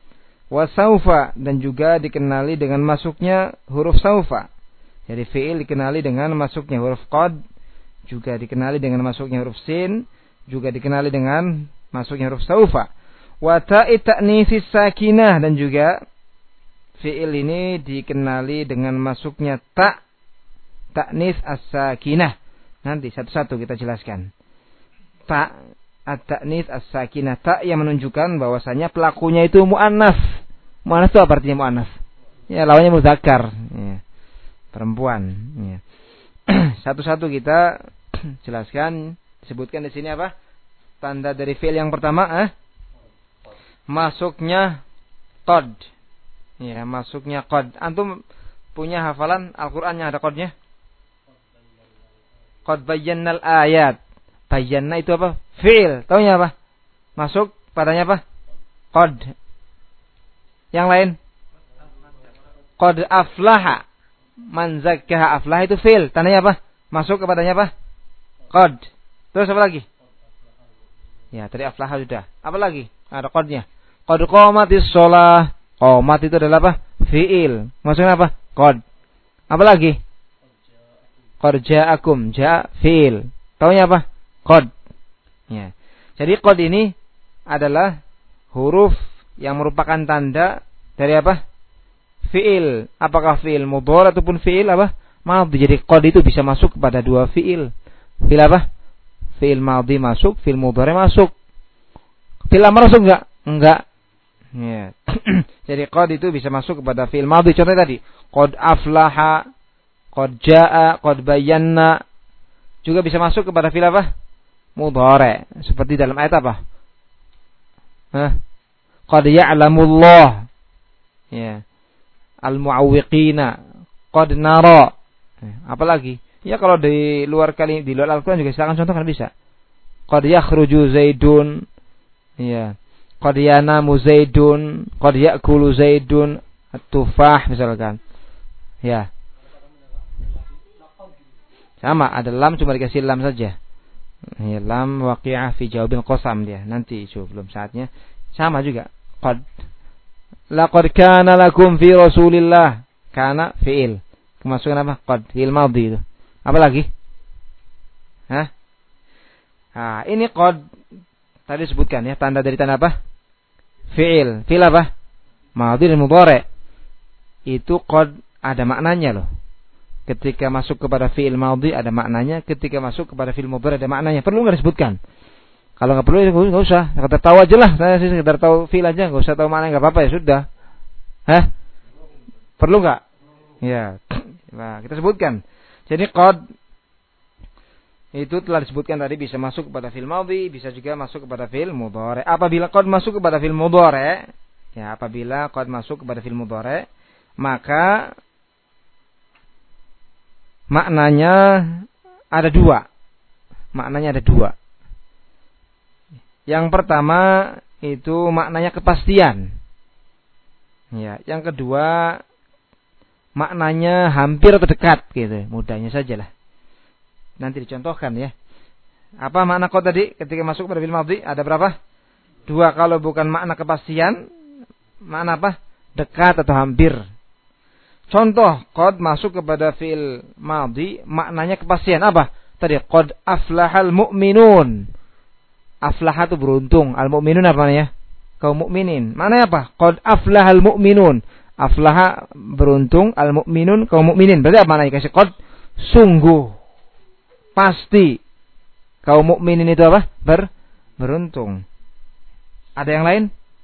[SPEAKER 1] Wasaufa, dan juga dikenali dengan masuknya huruf saufa. Jadi fi'il dikenali dengan masuknya huruf qad, juga dikenali dengan masuknya huruf sin, juga dikenali dengan masuknya huruf saufa. Wa ta'i ta'nitsis sakinah, dan juga fi'il ini dikenali dengan masuknya ta, ta'nits as-sakinah. Nanti satu-satu kita jelaskan. Ta, at-ta'nits as-sakinah, ta yang menunjukkan bahwasanya pelakunya itu muannas. Muannas itu apa artinya muannas? Ya, lawannya muzakkar, ya, perempuan, ya. Satu-satu kita jelaskan. Disebutkan di sini apa? Tanda dari fi'il yang pertama, eh? Masuknya qad. Ya, masuknya qad. Antum punya hafalan Al-Qur'an yang ada qadnya? Qad bayyannal ayat. Bayyana itu apa? Fi'il. Taunya apa? Masuk padanya apa? Qad. Yang lain? Qad aflaha. Man zakkaha, aflaha itu fi'il. Tandanya apa? Masuk kepadanya apa? Qad. Terus apa lagi? Ya, tadi aflaha sudah. Apa lagi? Ada qadnya. Qad qamatis shalah. Qamat itu adalah apa? Fi'il. Maksudnya apa? Qad. Apa lagi? Qad ja'akum. Ja' fi'il. Taunya apa? Qad. Ya. Jadi qad ini adalah huruf yang merupakan tanda dari apa? Fi'il. Apakah fi'il mudhari ataupun fi'il apa? Madhi. Jadi qad itu bisa masuk kepada dua fi'il. Fi'il apa? Fi'il madhi masuk, fi'il mudhari masuk. Fi'il amr masuk enggak? Enggak. Ya. Jadi qad itu bisa masuk kepada fi'il madhi. Contohnya tadi, qad aflaha, qad jaa, qad bayyana. Juga bisa masuk kepada fi'il apa? Mudhari. Seperti dalam ayat apa? Hah? Qad ya'lamullah. Ya. Al-mu'awwiqina. Qad nara. Apalagi? Ya kalau di luar kali di luar Al-Qur'an juga silakan contohkan bisa. Qad yakhruju Zaidun. Ya. Qad yanamu Zaidun, qad ya'kulu Zaidun at-tufah misalkan. Ya. Sama, ada lam cuma dikasih lam saja. Ya, lam waqi'ah fi jawabil qasam dia. Nanti itu belum saatnya. Sama juga. Qad laqad kana lakum fi Rasulillah. Kana fi'il. Kemasukan apa? Qad fi'il madhi itu. Apa lagi? Hah? Nah, ini qad tadi sebutkan ya, tanda dari tanda apa? Fi'il. Fi'il apa? Madhi dan mudhari. Itu qad ada maknanya loh. Ketika masuk kepada fi'il madhi ada maknanya, ketika masuk kepada fi'il mudhari ada maknanya. Perlu enggak disebutkan? Kalau enggak perlu enggak usah. Kita tahu aja lah. Saya sih sekedar tahu fi'il aja, enggak usah tahu maknanya, enggak apa-apa ya sudah. Hah? Perlu enggak? Ya. Nah, kita sebutkan. Jadi qad itu telah disebutkan tadi bisa masuk kepada fi'il madhi, bisa juga masuk kepada fi'il mudhari. Apabila qad masuk kepada fi'il mudhari, ya apabila qad masuk kepada fi'il mudhari, maka maknanya ada dua. Maknanya ada dua. Yang pertama itu maknanya kepastian. Ya, yang kedua maknanya hampir atau dekat gitu, mudahnya sajalah. Nanti dicontohkan ya. Apa makna qad tadi ketika masuk pada fi'il madhi? Ada berapa? Dua. Kalau bukan makna kepastian, makna apa? Dekat atau hampir. Contoh, qad masuk kepada fi'il madhi, maknanya kepastian apa? Tadi qad aflahal mu'minun. Aflaha itu beruntung, al-mu'minun apa namanya? Kaum mukminin. Maknanya apa? Qad aflahal mu'minun. Aflaha beruntung, al-mu'minun kaum mukminin. Berarti apa maknanya? Kasih qad sungguh. Pasti kaum mukminin itu apa? Ber, beruntung. Ada yang lain?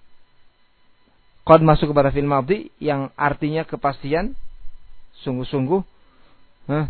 [SPEAKER 1] Qad masuk kepada fi'il madhi yang artinya kepastian, sungguh-sungguh. Hah?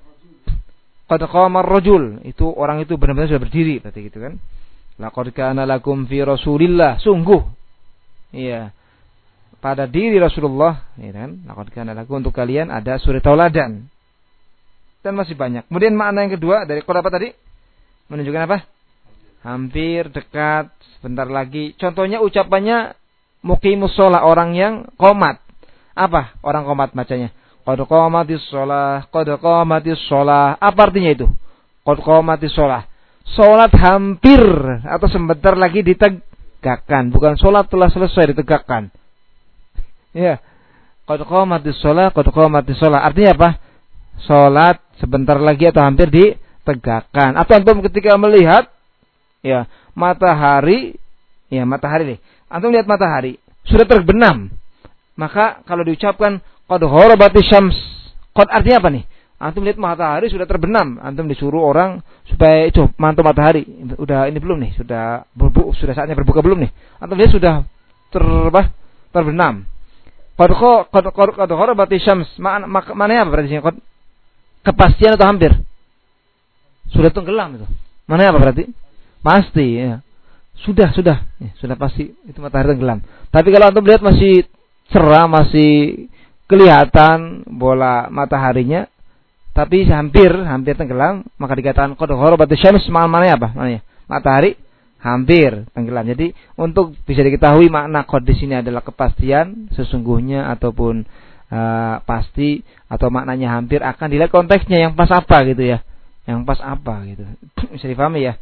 [SPEAKER 1] Qad qama ar-rajul, itu orang itu benar-benar sudah berdiri, berarti gitu kan? Laqad kana lakum fi Rasulillah, sungguh. Iya. Pada diri Rasulullah, ya kan? Laqad kana lakum, untuk kalian ada suri tauladan. Dan masih banyak. Kemudian makna yang kedua dari qad apa tadi? Menunjukkan apa? Hampir, dekat, sebentar lagi. Contohnya ucapannya muqimus shalah, orang yang qomat. Apa orang qomat bacanya? Qad qamatis shalah, qad qamatis shalah. Apa artinya itu? Qad qamatis shalah. Salat hampir atau sebentar lagi ditegakkan. Bukan salat telah selesai ditegakkan. Ya. Qad qamatis shalah, qad qamatis shalah. Artinya apa? Salat sebentar lagi atau hampir ditegakkan. Atau antum ketika melihat ya matahari, ya matahari nih. Antum lihat matahari sudah terbenam. Maka kalau diucapkan qad gharabatis syams, qad artinya apa nih? Antum lihat matahari sudah terbenam. Antum disuruh orang supaya itu mantau matahari. Udah ini belum nih? Sudah berbu sudah saatnya berbuka belum nih? Antum lihat sudah ter terbenam. Qad qad qad gharabatis syams. Mana mana apa berarti qad? Kepastian atau hampir? Sudah tenggelam itu. Mana apa berarti? Pasti ya. Sudah, sudah. Ya, sudah pasti itu matahari tenggelam. Tapi kalau antum lihat masih cerah, masih kelihatan bola mataharinya, tapi hampir hampir tenggelam, maka dikatakan qad gharabatis syams. Maknanya apa? Maknanya matahari hampir tenggelam. Jadi untuk bisa diketahui makna qad di sini adalah kepastian sesungguhnya ataupun uh, pasti, atau maknanya hampir, akan dilihat konteksnya yang pas apa gitu ya. Yang pas apa gitu. Bisa difahami ya.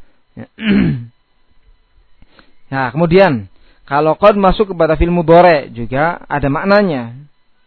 [SPEAKER 1] Nah, kemudian kalau qad masuk kepada fi'il mudhari juga ada maknanya.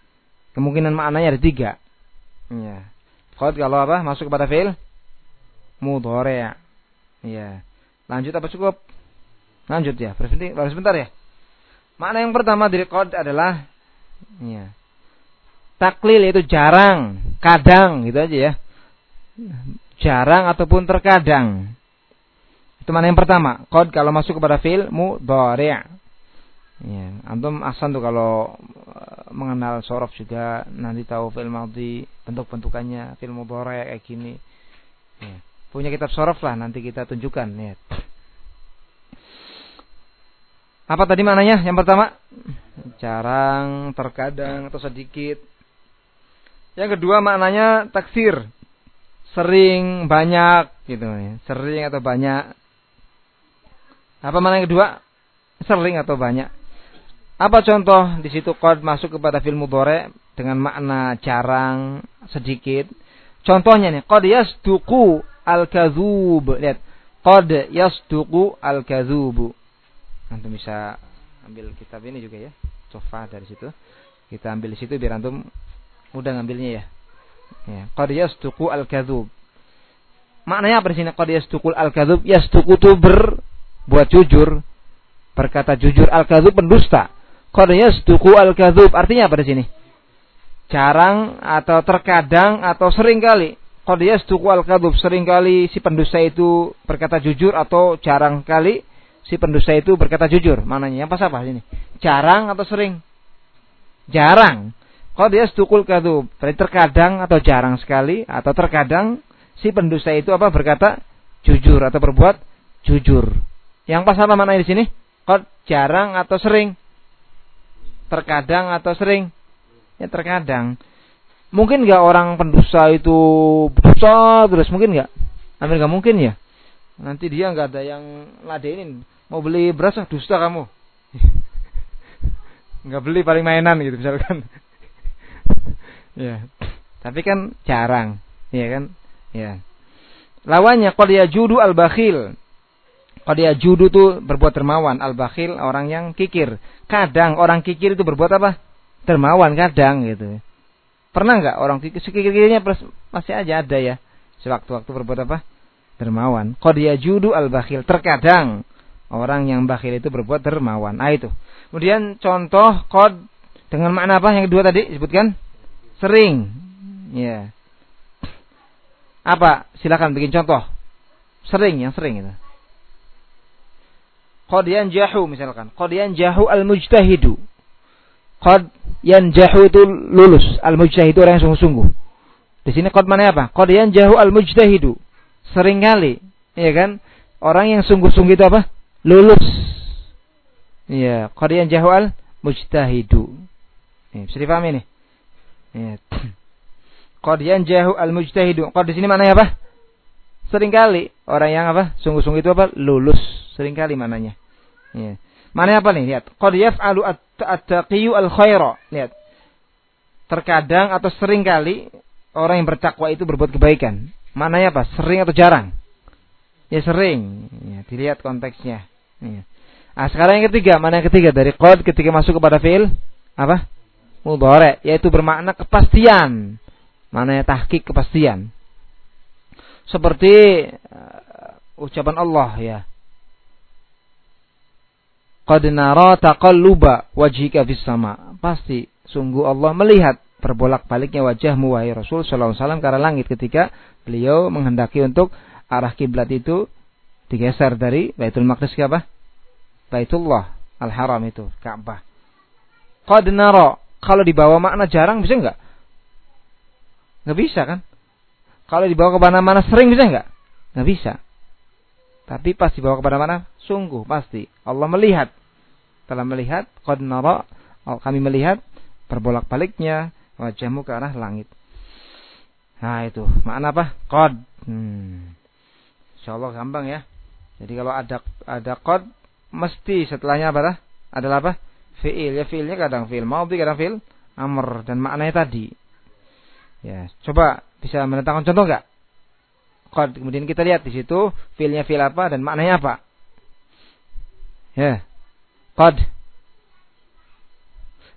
[SPEAKER 1] Kemungkinan maknanya ada tiga. Ya. Qad kalau apa? Masuk kepada fi'il mudhari'. Ya. Lanjut apa cukup? Lanjut ya. Berhenti baru sebentar ya. Makna yang pertama dari qad adalah ya. Taklil yaitu jarang, kadang gitu aja ya. Jarang ataupun terkadang. Itu makna yang pertama. Qad kalau masuk kepada fi'il mudhari'. Ya, antum ahsan tuh kalau mengenal shorof juga nanti tahu fi'il madhi, bentuk-bentukannya, fi'il mudhari' kayak gini. Ya. Punya kitab shorof lah nanti kita tunjukkan ya. Apa tadi maknanya? Yang pertama, jarang, terkadang atau sedikit. Yang kedua maknanya taksir, sering, banyak gitu ya. Sering atau banyak. Apa makna yang kedua? Sering atau banyak. Apa contoh di situ qad masuk kepada fi'il mudhari' dengan makna jarang, sedikit. Contohnya nih, qad yasduqu al-kadzub. Lihat, qad yasduqu al-kadzub. Antum bisa ambil kitab ini juga ya. Coba dari situ. Kita ambil di situ biar antum mudah ngambilnya ya. Ya, qad yasduqu al-kadzub. Maknanya apa di sini? Qad yasduqu al-kadzub. Yasduqu itu berbuat jujur, berkata jujur. Al-kadzub pendusta. Qad yasduqu al-kadzub artinya apa di sini? Jarang atau terkadang atau sering kali. Qad yasduqu al-kadzub, sering kali si pendusta itu berkata jujur atau jarang kali si pendusta itu berkata jujur. Maknanya apa apa sini? Jarang atau sering? Jarang. Qad yasduqul kadzub, berarti terkadang atau jarang sekali atau terkadang si pendusta itu apa berkata jujur atau berbuat jujur. Yang pas apa maknanya di sini? Qad jarang atau sering? Terkadang atau sering? Ya terkadang. Mungkin enggak orang pendusta itu berdusta terus, mungkin enggak? Hampir enggak mungkin ya. Nanti dia enggak ada yang ladenin. Mau beli beras, dusta kamu. Enggak beli paling mainan gitu misalkan. Ya. Tapi kan jarang, ya kan? Ya. Lawannya qad yajudu al-bakhil. Qad yajudu itu berbuat dermawan, al-bakhil orang yang kikir. Kadang orang kikir itu berbuat apa? Dermawan kadang gitu. Pernah enggak orang kikir kikir-kikirnya pasti aja ada ya. Sewaktu-waktu berbuat apa? Dermawan. Qad yajudu al-bakhil. Terkadang orang yang bakhil itu berbuat dermawan. Ah itu. Kemudian contoh qad dengan makna apa yang kedua tadi disebutkan? Sering. Ya. Apa? Silakan bikin contoh. Sering, yang sering itu. Qad yanjahu misalkan. Qad yanjahu al-mujtahidu. Qad yanjahu itu lulus. Al-mujtahidu orang yang sungguh-sungguh. Di sini qad mana apa? Qad yanjahu al-mujtahidu. Sering kali, iya kan? Orang yang sungguh-sungguh itu apa? Lulus. Iya, qad yanjahu al-mujtahidu. Ini bisa dipahami nih. Ya. Qad yanjahu al-mujtahidu. Qad di sini maknanya apa? Seringkali orang yang apa? Sungguh-sungguh itu apa? Lulus. Seringkali maknanya. Ya. Maknanya apa nih? Lihat. Qad yaf'alu at-taqiyyu al-khaira. Lihat. Terkadang atau seringkali orang yang bertakwa itu berbuat kebaikan. Maknanya apa? Sering atau jarang? Ya sering. Ya, dilihat konteksnya. Ya. Nah, sekarang yang ketiga, mana yang ketiga dari qad ketika masuk kepada fi'il apa? Mudhari', yaitu bermakna kepastian. Maknanya tahqiq kepastian. Seperti uh, ucapan Allah ya. Qad nara taqalluba wajhika fis sama. Pasti sungguh Allah melihat berbolak-baliknya wajahmu wahai Rasul sallallahu alaihi wasallam ke arah langit ketika beliau menghendaki untuk arah kiblat itu digeser dari Baitul Maqdis ke apa? Baitullah Al-Haram itu, Ka'bah. Qad nara, kalau dibawa makna jarang bisa enggak? Enggak bisa kan? Kalau dibawa ke mana-mana sering bisa enggak? Enggak bisa. Tapi pas dibawa ke mana-mana sungguh pasti Allah melihat. Telah melihat, qad nara, kami melihat berbolak-baliknya wajahmu ke arah langit. Nah itu makna apa? Qad. Hmm. Insyaallah gampang ya. Jadi kalau ada ada qad mesti setelahnya apa? Adalah apa? Fi'il. Ya fi'ilnya kadang fi'il madhi, kadang fi'il amr, dan maknanya tadi. Ya, coba bisa mendatangkan contoh enggak? Qad. Kemudian kita lihat di situ fi'ilnya fi'il apa dan maknanya apa? Ya. Qad.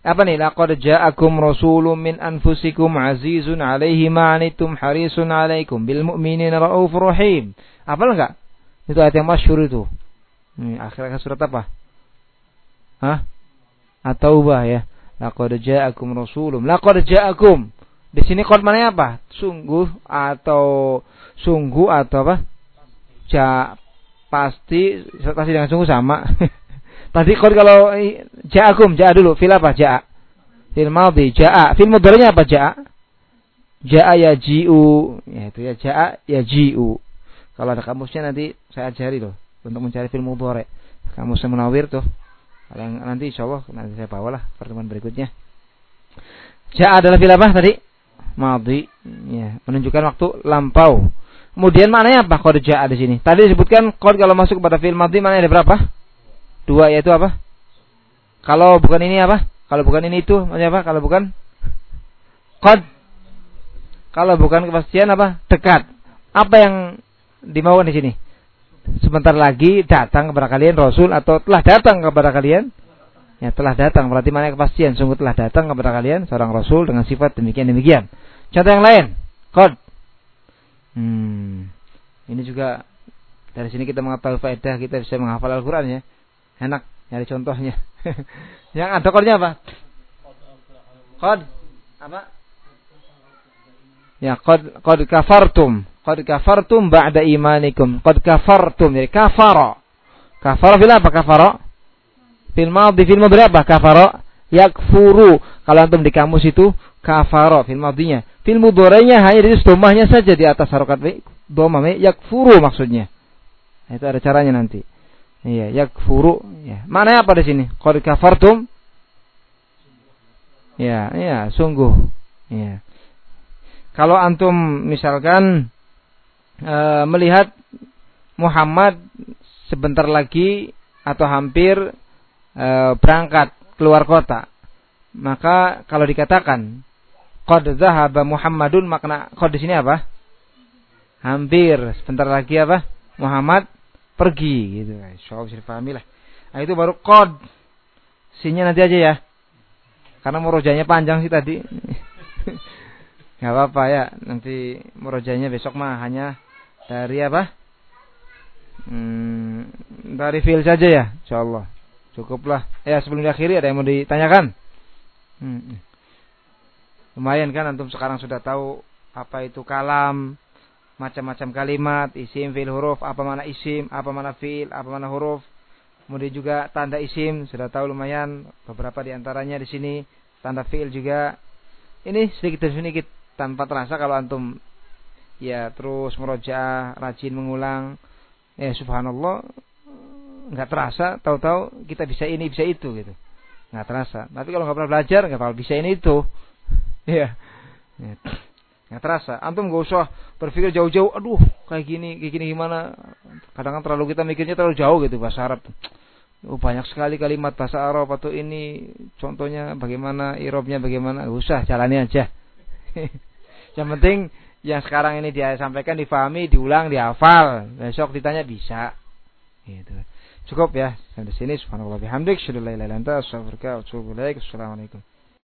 [SPEAKER 1] Apa nih? Laqad ja'akum rasulun min anfusikum azizun 'alaihi ma 'anittum harisun 'alaikum bil mu'minina raufur rahim. Hafal enggak? Itu ayat yang masyhur itu. Ini akhir-akhir surat apa? Hah? At-Taubah ya. Laqad ja'akum rasulun. Laqad ja'akum. Di sini qad maknanya apa? Sungguh atau sungguh atau apa? Ja pasti pasti dengan sungguh sama. Tadi qad kalau ja'akum, ja'a dulu, fil apa? Ja'a. Fil madhi, ja'a. Fil mudhari'nya apa? Ja'a. Ja'a yaji'u. Ya itu ya, ja'a yaji'u. Kalau ada kamusnya nanti saya ajari loh untuk mencari fil mudhari'. Kamus Munawir tuh. Kalau yang nanti insyaallah nanti saya bawalah pertemuan berikutnya. Ja'a adalah fil apa tadi? Madhi. Ya, menunjukkan waktu lampau. Kemudian maknanya apa? Qad ja'a di sini. Tadi disebutkan qad kalau masuk kepada fil madhi maknanya ada berapa? Dua, yaitu apa? Kalau bukan ini apa? Kalau bukan ini itu, maksudnya apa? Kalau bukan qad. Kalau bukan kepastian apa? Dekat. Apa yang dimaukan di sini? Sebentar lagi datang kepada kalian Rasul atau telah datang kepada kalian? Ya, telah datang. Berarti mana kepastian? Sungguh telah datang kepada kalian seorang Rasul dengan sifat demikian-demikian. Contoh yang lain. Qad. Hmm. Ini juga dari sini kita mengetahui faedah kita bisa menghafal Al-Qur'an ya. Enak nyari contohnya. Yang ada qadnya apa? Qad apa? Ya, qad qad kafartum. Qad kafartum ba'da imanikum. Qad kafartum. Jadi kafara. Kafara fil apa kafara? Fil madhi fil mudhari apa? Kafara yakfuru. Kalau antum di kamus itu kafara fil madhinya. Fil mudhari'nya hanya di dhammahnya saja di atas harokat dhammah yakfuru maksudnya. Nah, itu ada caranya nanti. Iya, yakfuru. Ya. Maknanya apa di sini? Qad kafartum. Ya, iya, sungguh. Iya. Kalau antum misalkan e, melihat Muhammad sebentar lagi atau hampir e, berangkat keluar kota, maka kalau dikatakan qad zahaba Muhammadun, makna qad di sini apa? Hampir, sebentar lagi apa? Muhammad pergi gitu. Insyaallah bisa dipahami lah. Nah, itu baru qad. Sinya nanti aja ya. Karena murojanya panjang sih tadi. Enggak apa-apa ya. Nanti murojanya besok mah hanya dari apa? Hmm, dari fil saja ya, insyaallah. Cukuplah. Ya, sebelum diakhiri ada yang mau ditanyakan? Hmm. Lumayan kan antum sekarang sudah tahu apa itu kalam, macam-macam kalimat, isim, fi'il, huruf, apa mana isim, apa mana fi'il, apa mana huruf. Kemudian juga tanda isim, sudah tahu lumayan beberapa di antaranya di sini, tanda fi'il juga. Ini sedikit demi sedikit tanpa terasa kalau antum ya terus murojaah, rajin mengulang. Ya subhanallah, enggak terasa, tahu-tahu kita bisa ini, bisa itu gitu. Enggak terasa. Tapi kalau enggak pernah belajar, enggak bakal bisa ini itu. Iya. Ya. Nggak terasa. Antum nggak usah berpikir jauh-jauh. Aduh, kayak gini, kayak gini gimana? Kadang-kadang terlalu kita mikirnya terlalu jauh gitu bahasa Arab. Oh, banyak sekali kalimat bahasa Arab atau ini. Contohnya bagaimana, irobnya bagaimana? Nggak usah, jalani aja. Yang penting yang sekarang ini dia sampaikan difahami, diulang, dihafal. Besok ditanya bisa. Gitu. Cukup ya. Sampai sini. Subhanallah bihamdik. Syukur la ilaha illa anta. Astaghfiruka wa atubu ilaik. Assalamualaikum.